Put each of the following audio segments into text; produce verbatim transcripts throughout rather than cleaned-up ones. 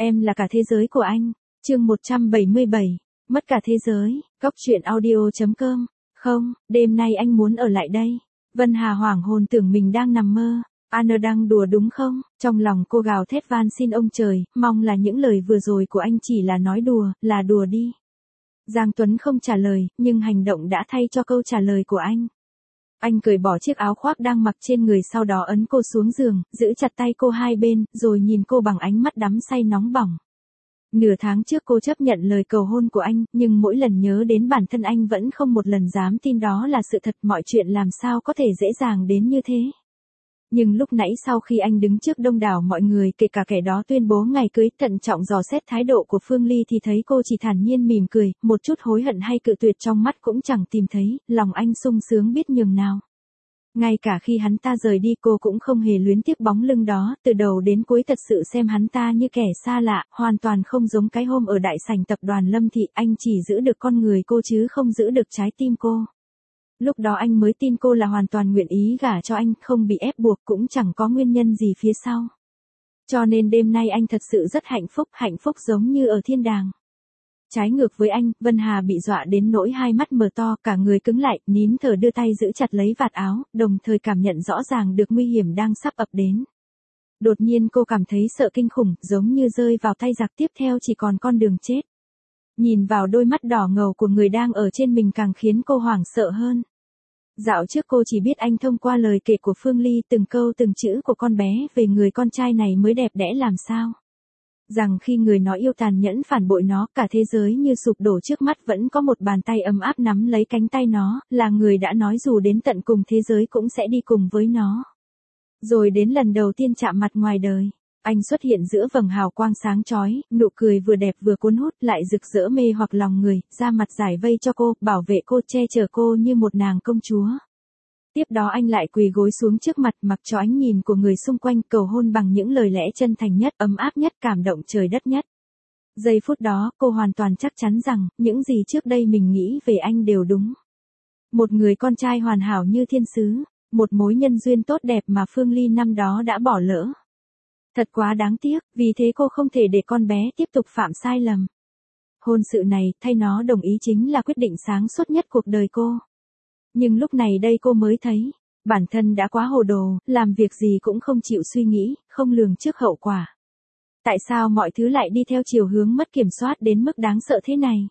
Em là cả thế giới của anh. Chương một trăm bảy mươi bảy. Mất cả thế giới. Góc truyện audio chấm com. Không, đêm nay anh muốn ở lại đây. Vân Hà hoảng hồn tưởng mình đang nằm mơ. Anna đang đùa đúng không? Trong lòng cô gào thét van xin ông trời, mong là những lời vừa rồi của anh chỉ là nói đùa, là đùa đi. Giang Tuấn không trả lời, nhưng hành động đã thay cho câu trả lời của anh. Anh cởi bỏ chiếc áo khoác đang mặc trên người, sau đó ấn cô xuống giường, giữ chặt tay cô hai bên, rồi nhìn cô bằng ánh mắt đắm say nóng bỏng. Nửa tháng trước cô chấp nhận lời cầu hôn của anh, nhưng mỗi lần nhớ đến bản thân anh vẫn không một lần dám tin đó là sự thật, mọi chuyện làm sao có thể dễ dàng đến như thế. Nhưng lúc nãy sau khi anh đứng trước đông đảo mọi người, kể cả kẻ đó tuyên bố ngày cưới, thận trọng dò xét thái độ của Phương Ly thì thấy cô chỉ thản nhiên mỉm cười, một chút hối hận hay cự tuyệt trong mắt cũng chẳng tìm thấy, lòng anh sung sướng biết nhường nào. Ngay cả khi hắn ta rời đi cô cũng không hề luyến tiếc bóng lưng đó, từ đầu đến cuối thật sự xem hắn ta như kẻ xa lạ, hoàn toàn không giống cái hôm ở đại sảnh tập đoàn Lâm Thị, anh chỉ giữ được con người cô chứ không giữ được trái tim cô. Lúc đó anh mới tin cô là hoàn toàn nguyện ý gả cho anh, không bị ép buộc, cũng chẳng có nguyên nhân gì phía sau. Cho nên đêm nay anh thật sự rất hạnh phúc, hạnh phúc giống như ở thiên đàng. Trái ngược với anh, Vân Hà bị dọa đến nỗi hai mắt mở to, cả người cứng lại, nín thở đưa tay giữ chặt lấy vạt áo, đồng thời cảm nhận rõ ràng được nguy hiểm đang sắp ập đến. Đột nhiên cô cảm thấy sợ kinh khủng, giống như rơi vào tay giặc, tiếp theo chỉ còn con đường chết. Nhìn vào đôi mắt đỏ ngầu của người đang ở trên mình càng khiến cô hoảng sợ hơn. Dạo trước cô chỉ biết anh thông qua lời kể của Phương Ly, từng câu từng chữ của con bé về người con trai này mới đẹp đẽ làm sao. Rằng khi người nó yêu tàn nhẫn phản bội nó, cả thế giới như sụp đổ trước mắt, vẫn có một bàn tay ấm áp nắm lấy cánh tay nó, là người đã nói dù đến tận cùng thế giới cũng sẽ đi cùng với nó. Rồi đến lần đầu tiên chạm mặt ngoài đời, anh xuất hiện giữa vầng hào quang sáng chói, nụ cười vừa đẹp vừa cuốn hút, lại rực rỡ mê hoặc lòng người, da mặt giải vây cho cô, bảo vệ cô, che chở cô như một nàng công chúa. Tiếp đó anh lại quỳ gối xuống trước mặt, mặc cho ánh nhìn của người xung quanh, cầu hôn bằng những lời lẽ chân thành nhất, ấm áp nhất, cảm động trời đất nhất. Giây phút đó, cô hoàn toàn chắc chắn rằng, những gì trước đây mình nghĩ về anh đều đúng. Một người con trai hoàn hảo như thiên sứ, một mối nhân duyên tốt đẹp mà Phương Ly năm đó đã bỏ lỡ. Thật quá đáng tiếc, vì thế cô không thể để con bé tiếp tục phạm sai lầm. Hôn sự này, thay nó đồng ý chính là quyết định sáng suốt nhất cuộc đời cô. Nhưng lúc này đây cô mới thấy, bản thân đã quá hồ đồ, làm việc gì cũng không chịu suy nghĩ, không lường trước hậu quả. Tại sao mọi thứ lại đi theo chiều hướng mất kiểm soát đến mức đáng sợ thế này?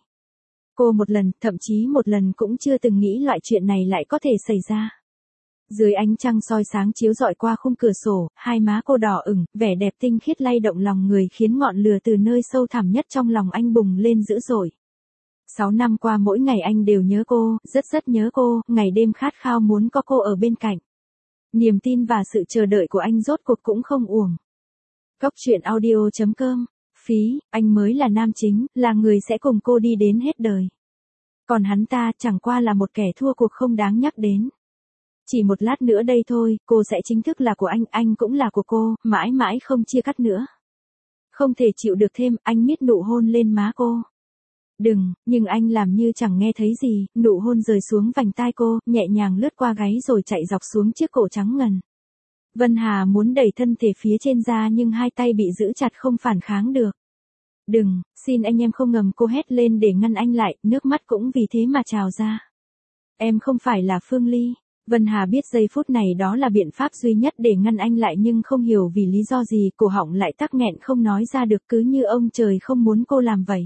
Cô một lần, thậm chí một lần cũng chưa từng nghĩ loại chuyện này lại có thể xảy ra. Dưới ánh trăng soi sáng chiếu rọi qua khung cửa sổ, hai má cô đỏ ửng, vẻ đẹp tinh khiết lay động lòng người, khiến ngọn lửa từ nơi sâu thẳm nhất trong lòng anh bùng lên dữ dội. Sáu năm qua mỗi ngày anh đều nhớ cô, rất rất nhớ cô, ngày đêm khát khao muốn có cô ở bên cạnh. Niềm tin và sự chờ đợi của anh rốt cuộc cũng không uổng. Góc truyện audio chấm com. Phí, anh mới là nam chính, là người sẽ cùng cô đi đến hết đời. Còn hắn ta chẳng qua là một kẻ thua cuộc không đáng nhắc đến. Chỉ một lát nữa đây thôi, cô sẽ chính thức là của anh, anh cũng là của cô, mãi mãi không chia cắt nữa. Không thể chịu được thêm, anh miết nụ hôn lên má cô. Đừng, nhưng anh làm như chẳng nghe thấy gì, nụ hôn rời xuống vành tai cô, nhẹ nhàng lướt qua gáy rồi chạy dọc xuống chiếc cổ trắng ngần. Vân Hà muốn đẩy thân thể phía trên ra nhưng hai tay bị giữ chặt không phản kháng được. Đừng, xin anh em không ngầm, cô hét lên để ngăn anh lại, nước mắt cũng vì thế mà trào ra. Em không phải là Phương Ly. Vân Hà biết giây phút này đó là biện pháp duy nhất để ngăn anh lại, nhưng không hiểu vì lý do gì, cổ họng lại tắc nghẹn không nói ra được, cứ như ông trời không muốn cô làm vậy.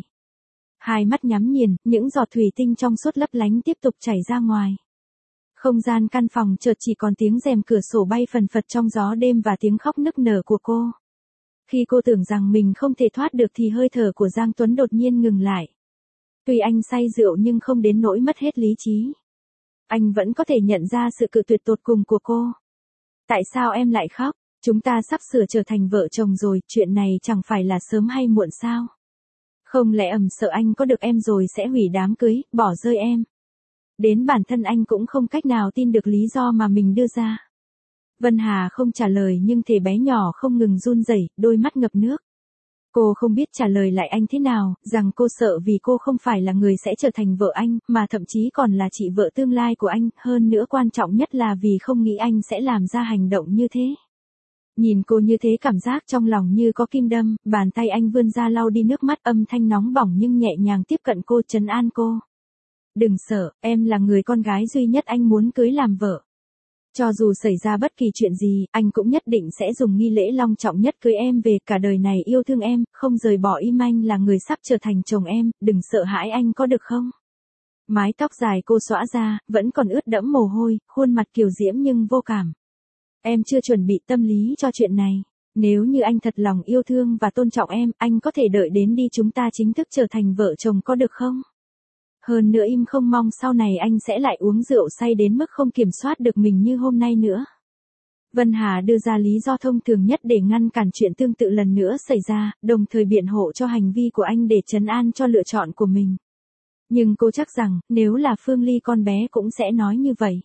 Hai mắt nhắm nghiền, những giọt thủy tinh trong suốt lấp lánh tiếp tục chảy ra ngoài. Không gian căn phòng chợt chỉ còn tiếng rèm cửa sổ bay phần phật trong gió đêm và tiếng khóc nức nở của cô. Khi cô tưởng rằng mình không thể thoát được thì hơi thở của Giang Tuấn đột nhiên ngừng lại. Tuy anh say rượu nhưng không đến nỗi mất hết lý trí. Anh vẫn có thể nhận ra sự cự tuyệt tột cùng của cô. Tại sao em lại khóc? Chúng ta sắp sửa trở thành vợ chồng rồi, chuyện này chẳng phải là sớm hay muộn sao? Không lẽ ầm sợ anh có được em rồi sẽ hủy đám cưới, bỏ rơi em? Đến bản thân anh cũng không cách nào tin được lý do mà mình đưa ra. Vân Hà không trả lời nhưng thể bé nhỏ không ngừng run rẩy, đôi mắt ngập nước. Cô không biết trả lời lại anh thế nào, rằng cô sợ vì cô không phải là người sẽ trở thành vợ anh, mà thậm chí còn là chị vợ tương lai của anh, hơn nữa quan trọng nhất là vì không nghĩ anh sẽ làm ra hành động như thế. Nhìn cô như thế cảm giác trong lòng như có kim đâm, bàn tay anh vươn ra lau đi nước mắt, âm thanh nóng bỏng nhưng nhẹ nhàng tiếp cận cô, trấn an cô. Đừng sợ, em là người con gái duy nhất anh muốn cưới làm vợ. Cho dù xảy ra bất kỳ chuyện gì, anh cũng nhất định sẽ dùng nghi lễ long trọng nhất cưới em về, cả đời này yêu thương em, không rời bỏ im, anh là người sắp trở thành chồng em, đừng sợ hãi anh có được không? Mái tóc dài cô xõa ra, vẫn còn ướt đẫm mồ hôi, khuôn mặt kiều diễm nhưng vô cảm. Em chưa chuẩn bị tâm lý cho chuyện này. Nếu như anh thật lòng yêu thương và tôn trọng em, anh có thể đợi đến đi chúng ta chính thức trở thành vợ chồng có được không? Hơn nữa im không mong sau này anh sẽ lại uống rượu say đến mức không kiểm soát được mình như hôm nay nữa. Vân Hà đưa ra lý do thông thường nhất để ngăn cản chuyện tương tự lần nữa xảy ra, đồng thời biện hộ cho hành vi của anh để trấn an cho lựa chọn của mình. Nhưng cô chắc rằng, nếu là Phương Ly con bé cũng sẽ nói như vậy.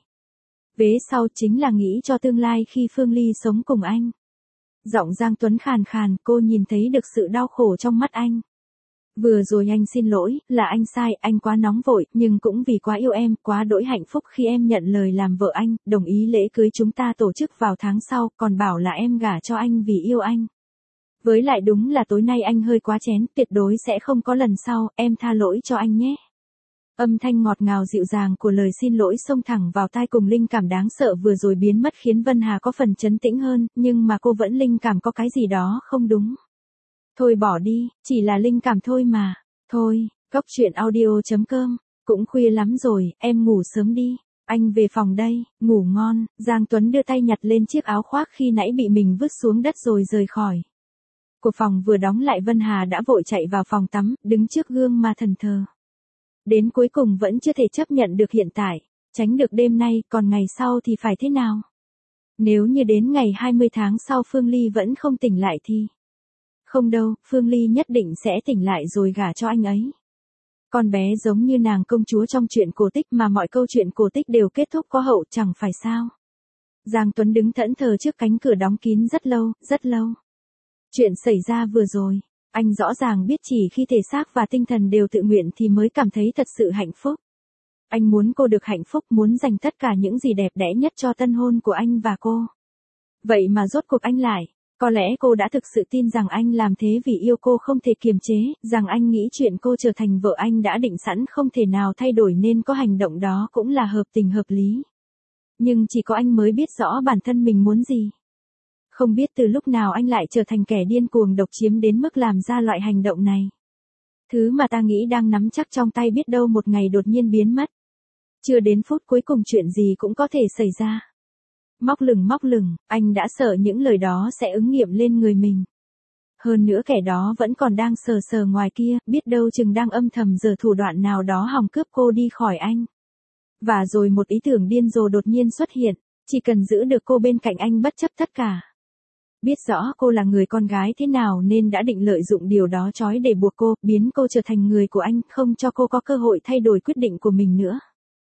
Vế sau chính là nghĩ cho tương lai khi Phương Ly sống cùng anh. Giọng Giang Tuấn khàn khàn, cô nhìn thấy được sự đau khổ trong mắt anh. Vừa rồi anh xin lỗi, là anh sai, anh quá nóng vội, nhưng cũng vì quá yêu em, quá đỗi hạnh phúc khi em nhận lời làm vợ anh, đồng ý lễ cưới chúng ta tổ chức vào tháng sau, còn bảo là em gả cho anh vì yêu anh. Với lại đúng là tối nay anh hơi quá chén, tuyệt đối sẽ không có lần sau, em tha lỗi cho anh nhé. Âm thanh ngọt ngào dịu dàng của lời xin lỗi xông thẳng vào tai, cùng linh cảm đáng sợ vừa rồi biến mất khiến Vân Hà có phần trấn tĩnh hơn, nhưng mà cô vẫn linh cảm có cái gì đó không đúng. Thôi bỏ đi, chỉ là linh cảm thôi mà. Thôi, Cốc Truyện Audio chấm com, cũng khuya lắm rồi, em ngủ sớm đi. Anh về phòng đây, ngủ ngon. Giang Tuấn đưa tay nhặt lên chiếc áo khoác khi nãy bị mình vứt xuống đất rồi rời khỏi. Của phòng vừa đóng lại, Vân Hà đã vội chạy vào phòng tắm, đứng trước gương mà thần thờ. Đến cuối cùng vẫn chưa thể chấp nhận được hiện tại, tránh được đêm nay, còn ngày sau thì phải thế nào? Nếu như đến ngày hai mươi tháng sau Phương Ly vẫn không tỉnh lại thì... Không đâu, Phương Ly nhất định sẽ tỉnh lại rồi gả cho anh ấy. Con bé giống như nàng công chúa trong truyện cổ tích mà mọi câu chuyện cổ tích đều kết thúc có hậu, chẳng phải sao? Giang Tuấn đứng thẫn thờ trước cánh cửa đóng kín rất lâu, rất lâu. Chuyện xảy ra vừa rồi, anh rõ ràng biết chỉ khi thể xác và tinh thần đều tự nguyện thì mới cảm thấy thật sự hạnh phúc. Anh muốn cô được hạnh phúc, muốn dành tất cả những gì đẹp đẽ nhất cho tân hôn của anh và cô. Vậy mà rốt cuộc anh lại, có lẽ cô đã thực sự tin rằng anh làm thế vì yêu cô không thể kiềm chế, rằng anh nghĩ chuyện cô trở thành vợ anh đã định sẵn không thể nào thay đổi nên có hành động đó cũng là hợp tình hợp lý. Nhưng chỉ có anh mới biết rõ bản thân mình muốn gì. Không biết từ lúc nào anh lại trở thành kẻ điên cuồng độc chiếm đến mức làm ra loại hành động này. Thứ mà ta nghĩ đang nắm chắc trong tay biết đâu một ngày đột nhiên biến mất. Chưa đến phút cuối cùng chuyện gì cũng có thể xảy ra. Móc lửng móc lửng, anh đã sợ những lời đó sẽ ứng nghiệm lên người mình. Hơn nữa kẻ đó vẫn còn đang sờ sờ ngoài kia, biết đâu chừng đang âm thầm giở thủ đoạn nào đó hòng cướp cô đi khỏi anh. Và rồi một ý tưởng điên rồ đột nhiên xuất hiện, chỉ cần giữ được cô bên cạnh anh bất chấp tất cả. Biết rõ cô là người con gái thế nào nên đã định lợi dụng điều đó trói để buộc cô, biến cô trở thành người của anh, không cho cô có cơ hội thay đổi quyết định của mình nữa.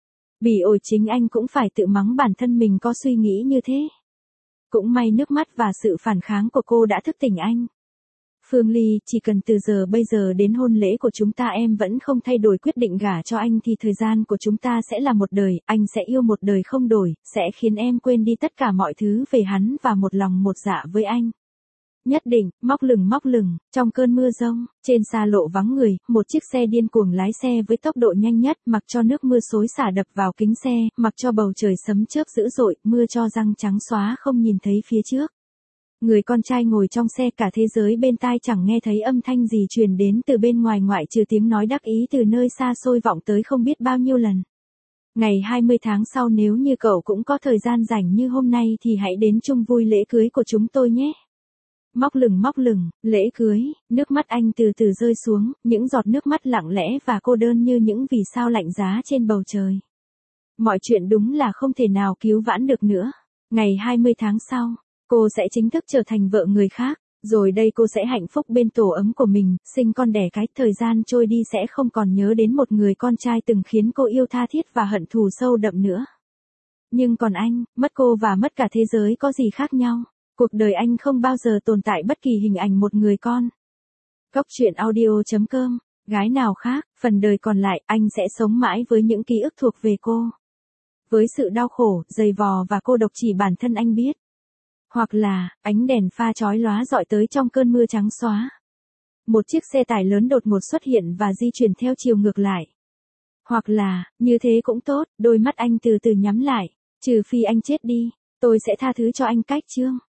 Bỉ ổi chính anh cũng phải tự mắng bản thân mình có suy nghĩ như thế. Cũng may nước mắt và sự phản kháng của cô đã thức tỉnh anh. Phương Ly, chỉ cần từ giờ bây giờ đến hôn lễ của chúng ta em vẫn không thay đổi quyết định gả cho anh thì thời gian của chúng ta sẽ là một đời, anh sẽ yêu một đời không đổi, sẽ khiến em quên đi tất cả mọi thứ về hắn và một lòng một dạ với anh. Nhất định, móc lửng móc lửng, trong cơn mưa rông, trên xa lộ vắng người, một chiếc xe điên cuồng lái xe với tốc độ nhanh nhất, mặc cho nước mưa xối xả đập vào kính xe, mặc cho bầu trời sấm chớp dữ dội, mưa cho răng trắng xóa không nhìn thấy phía trước. Người con trai ngồi trong xe, cả thế giới bên tai chẳng nghe thấy âm thanh gì truyền đến từ bên ngoài ngoại trừ tiếng nói đắc ý từ nơi xa xôi vọng tới không biết bao nhiêu lần. Ngày hai mươi tháng sau nếu như cậu cũng có thời gian rảnh như hôm nay thì hãy đến chung vui lễ cưới của chúng tôi nhé. Móc lửng móc lửng, lễ cưới, nước mắt anh từ từ rơi xuống, những giọt nước mắt lặng lẽ và cô đơn như những vì sao lạnh giá trên bầu trời. Mọi chuyện đúng là không thể nào cứu vãn được nữa. Ngày hai mươi tháng sau, cô sẽ chính thức trở thành vợ người khác, rồi đây cô sẽ hạnh phúc bên tổ ấm của mình, sinh con đẻ cái, thời gian trôi đi sẽ không còn nhớ đến một người con trai từng khiến cô yêu tha thiết và hận thù sâu đậm nữa. Nhưng còn anh, mất cô và mất cả thế giới có gì khác nhau? Cuộc đời anh không bao giờ tồn tại bất kỳ hình ảnh một người con. Cốc Truyện Audio chấm com, gái nào khác, phần đời còn lại anh sẽ sống mãi với những ký ức thuộc về cô. Với sự đau khổ, dày vò và cô độc chỉ bản thân anh biết. Hoặc là, ánh đèn pha chói lóa rọi tới trong cơn mưa trắng xóa. Một chiếc xe tải lớn đột ngột xuất hiện và di chuyển theo chiều ngược lại. Hoặc là, như thế cũng tốt, đôi mắt anh từ từ nhắm lại. Trừ phi anh chết đi, tôi sẽ tha thứ cho anh. Cách chương